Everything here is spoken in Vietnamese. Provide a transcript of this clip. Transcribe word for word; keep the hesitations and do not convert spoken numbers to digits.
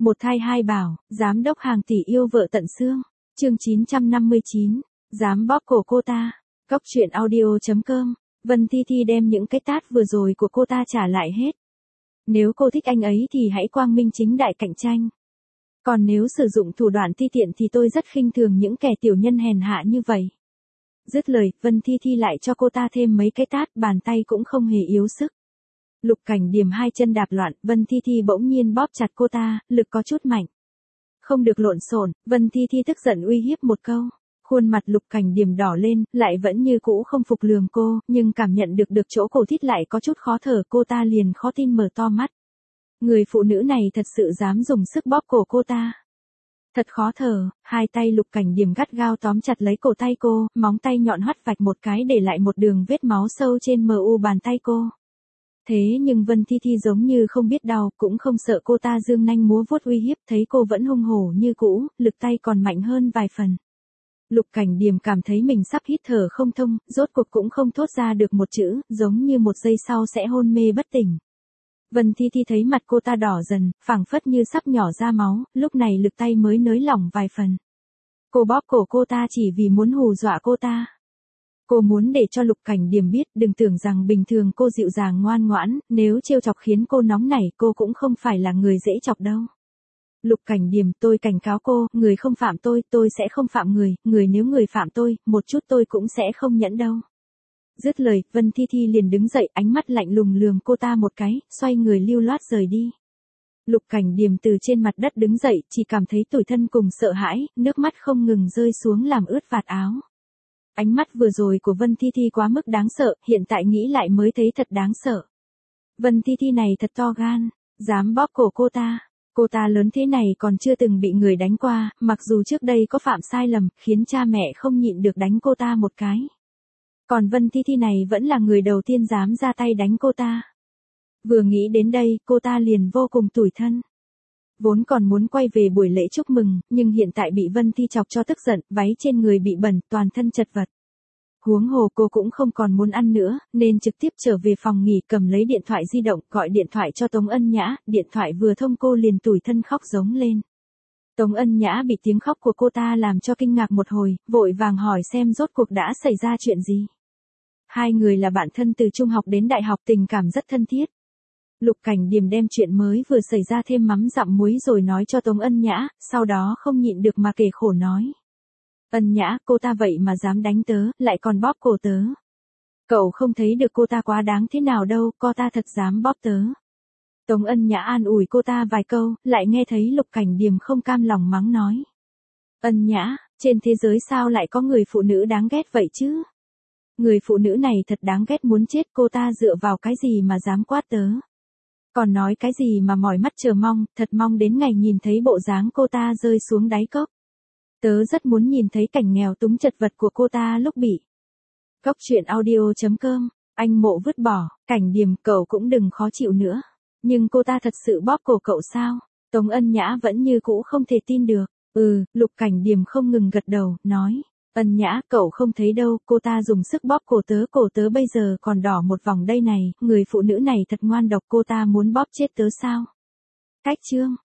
Một thai hai bảo, giám đốc hàng tỷ yêu vợ tận xương. Chương chín trăm năm mươi chín, dám bóp cổ cô ta. Cóc truyện audio chấm com. Vân Thi Thi đem những cái tát vừa rồi của cô ta trả lại hết. Nếu cô thích anh ấy thì hãy quang minh chính đại cạnh tranh. Còn nếu sử dụng thủ đoạn ti tiện thì tôi rất khinh thường những kẻ tiểu nhân hèn hạ như vậy. Dứt lời, Vân Thi Thi lại cho cô ta thêm mấy cái tát, bàn tay cũng không hề yếu sức. Lục Cảnh Điềm hai chân đạp loạn, Vân Thi Thi bỗng nhiên bóp chặt cô ta, lực có chút mạnh. Không được lộn xộn, Vân Thi Thi tức giận uy hiếp một câu. Khuôn mặt Lục Cảnh Điềm đỏ lên, lại vẫn như cũ không phục lường cô, nhưng cảm nhận được được chỗ cổ thít lại có chút khó thở, cô ta liền khó tin mở to mắt. Người phụ nữ này thật sự dám dùng sức bóp cổ cô ta. Thật khó thở, hai tay Lục Cảnh Điềm gắt gao tóm chặt lấy cổ tay cô, móng tay nhọn hoắt vạch một cái để lại một đường vết máu sâu trên mờ u bàn tay cô. Thế nhưng Vân Thi Thi giống như không biết đau, cũng không sợ cô ta giương nanh múa vuốt uy hiếp, thấy cô vẫn hung hổ như cũ, lực tay còn mạnh hơn vài phần. Lục Cảnh Điềm cảm thấy mình sắp hít thở không thông, rốt cuộc cũng không thốt ra được một chữ, giống như một giây sau sẽ hôn mê bất tỉnh. Vân Thi Thi thấy mặt cô ta đỏ dần, phảng phất như sắp nhỏ ra máu, lúc này lực tay mới nới lỏng vài phần. Cô bóp cổ cô ta chỉ vì muốn hù dọa cô ta. Cô muốn để cho Lục Cảnh Điềm biết, đừng tưởng rằng bình thường cô dịu dàng ngoan ngoãn, nếu trêu chọc khiến cô nóng nảy, cô cũng không phải là người dễ chọc đâu. Lục Cảnh Điềm, tôi cảnh cáo cô, người không phạm tôi, tôi sẽ không phạm người, người nếu người phạm tôi, một chút tôi cũng sẽ không nhẫn đâu. Dứt lời, Vân Thi Thi liền đứng dậy, ánh mắt lạnh lùng lườm cô ta một cái, xoay người lưu loát rời đi. Lục Cảnh Điềm từ trên mặt đất đứng dậy, chỉ cảm thấy tủi thân cùng sợ hãi, nước mắt không ngừng rơi xuống làm ướt vạt áo. Ánh mắt vừa rồi của Vân Thi Thi quá mức đáng sợ, hiện tại nghĩ lại mới thấy thật đáng sợ. Vân Thi Thi này thật to gan, dám bóp cổ cô ta. Cô ta lớn thế này còn chưa từng bị người đánh qua, mặc dù trước đây có phạm sai lầm, khiến cha mẹ không nhịn được đánh cô ta một cái. Còn Vân Thi Thi này vẫn là người đầu tiên dám ra tay đánh cô ta. Vừa nghĩ đến đây, cô ta liền vô cùng tủi thân. Vốn còn muốn quay về buổi lễ chúc mừng, nhưng hiện tại bị Vân Thi chọc cho tức giận, váy trên người bị bẩn, toàn thân chật vật. Huống hồ cô cũng không còn muốn ăn nữa, nên trực tiếp trở về phòng nghỉ, cầm lấy điện thoại di động, gọi điện thoại cho Tống Ân Nhã, điện thoại vừa thông cô liền tủi thân khóc giống lên. Tống Ân Nhã bị tiếng khóc của cô ta làm cho kinh ngạc một hồi, vội vàng hỏi xem rốt cuộc đã xảy ra chuyện gì. Hai người là bạn thân từ trung học đến đại học, tình cảm rất thân thiết. Lục Cảnh Điềm đem chuyện mới vừa xảy ra thêm mắm dặm muối rồi nói cho Tống Ân Nhã, sau đó không nhịn được mà kể khổ nói. Ân Nhã, cô ta vậy mà dám đánh tớ, lại còn bóp cổ tớ. Cậu không thấy được cô ta quá đáng thế nào đâu, cô ta thật dám bóp tớ. Tống Ân Nhã an ủi cô ta vài câu, lại nghe thấy Lục Cảnh Điềm không cam lòng mắng nói. Ân Nhã, trên thế giới sao lại có người phụ nữ đáng ghét vậy chứ? Người phụ nữ này thật đáng ghét muốn chết, cô ta dựa vào cái gì mà dám quát tớ? Còn nói cái gì mà mỏi mắt chờ mong, thật mong đến ngày nhìn thấy bộ dáng cô ta rơi xuống đáy cốc. Tớ rất muốn nhìn thấy cảnh nghèo túng chật vật của cô ta lúc bị. Cóc truyện audio chấm com, anh Mộ vứt bỏ, Cảnh Điềm, cậu cũng đừng khó chịu nữa. Nhưng cô ta thật sự bóp cổ cậu sao? Tống Ân Nhã vẫn như cũ không thể tin được. Ừ, Lục Cảnh Điềm không ngừng gật đầu, nói. Ân Nhã, cậu không thấy đâu, cô ta dùng sức bóp cổ tớ, cổ tớ bây giờ còn đỏ một vòng đây này, người phụ nữ này thật ngoan độc, cô ta muốn bóp chết tớ sao? Cách chương.